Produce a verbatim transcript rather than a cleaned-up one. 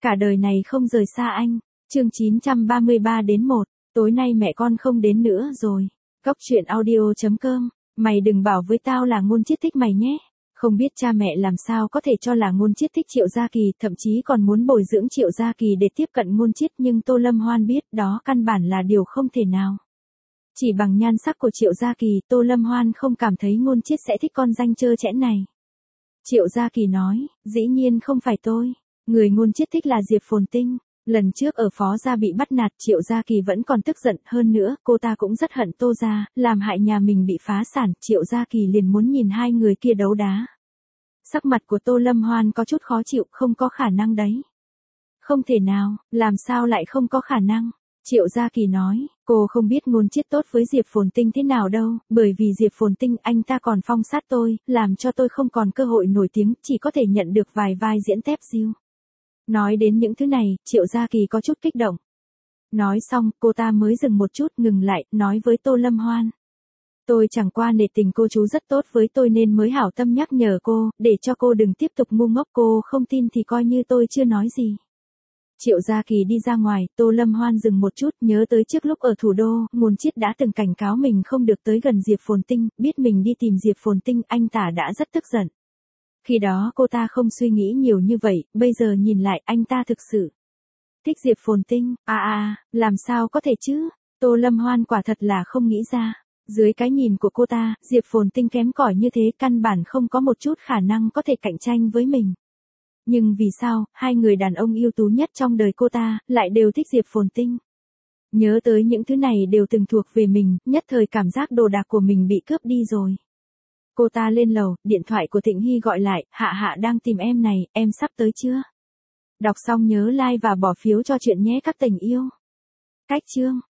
Cả đời này không rời xa anh. Chương chín trăm ba mươi ba đến một. Tối nay mẹ con không đến nữa rồi. Cốc truyện audio chấm com. Mày đừng bảo với tao là Ngôn Chiết thích mày nhé. Không biết cha mẹ làm sao có thể cho là Ngôn Chiết thích Triệu Gia Kỳ, thậm chí còn muốn bồi dưỡng Triệu Gia Kỳ để tiếp cận Ngôn Chiết, nhưng Tô Lâm Hoan biết đó căn bản là điều không thể nào. Chỉ bằng nhan sắc của Triệu Gia Kỳ, Tô Lâm Hoan không cảm thấy Ngôn Chiết sẽ thích con danh trơ trẽn này. Triệu Gia Kỳ nói, dĩ nhiên không phải tôi. Người Ngôn Chiết thích là Diệp Phồn Tinh. Lần trước ở Phó Gia bị bắt nạt, Triệu Gia Kỳ vẫn còn tức giận, hơn nữa, cô ta cũng rất hận Tô Gia, làm hại nhà mình bị phá sản, Triệu Gia Kỳ liền muốn nhìn hai người kia đấu đá. Sắc mặt của Tô Lâm Hoan có chút khó chịu, không có khả năng đấy. Không thể nào, làm sao lại không có khả năng? Triệu Gia Kỳ nói, cô không biết Ngôn Chiết tốt với Diệp Phồn Tinh thế nào đâu, bởi vì Diệp Phồn Tinh anh ta còn phong sát tôi, làm cho tôi không còn cơ hội nổi tiếng, chỉ có thể nhận được vài vai diễn tép diêu. Nói đến những thứ này, Triệu Gia Kỳ có chút kích động. Nói xong, cô ta mới dừng một chút, ngừng lại, nói với Tô Lâm Hoan. Tôi chẳng qua nể tình cô chú rất tốt với tôi nên mới hảo tâm nhắc nhở cô, để cho cô đừng tiếp tục ngu ngốc, cô không tin thì coi như tôi chưa nói gì. Triệu Gia Kỳ đi ra ngoài, Tô Lâm Hoan dừng một chút, nhớ tới trước lúc ở thủ đô, Ngôn Chiết đã từng cảnh cáo mình không được tới gần Diệp Phồn Tinh, biết mình đi tìm Diệp Phồn Tinh, anh ta đã rất tức giận. Khi đó cô ta không suy nghĩ nhiều như vậy, bây giờ nhìn lại anh ta thực sự thích Diệp Phồn Tinh, à à, làm sao có thể chứ, Tô Lâm Hoan quả thật là không nghĩ ra. Dưới cái nhìn của cô ta, Diệp Phồn Tinh kém cỏi như thế căn bản không có một chút khả năng có thể cạnh tranh với mình. Nhưng vì sao, hai người đàn ông ưu tú nhất trong đời cô ta, lại đều thích Diệp Phồn Tinh? Nhớ tới những thứ này đều từng thuộc về mình, nhất thời cảm giác đồ đạc của mình bị cướp đi rồi. Cô ta lên lầu, điện thoại của Thịnh Hy gọi lại, Hạ Hạ đang tìm em này, em sắp tới chưa? Đọc xong nhớ like và bỏ phiếu cho chuyện nhé các tình yêu. Cách chương.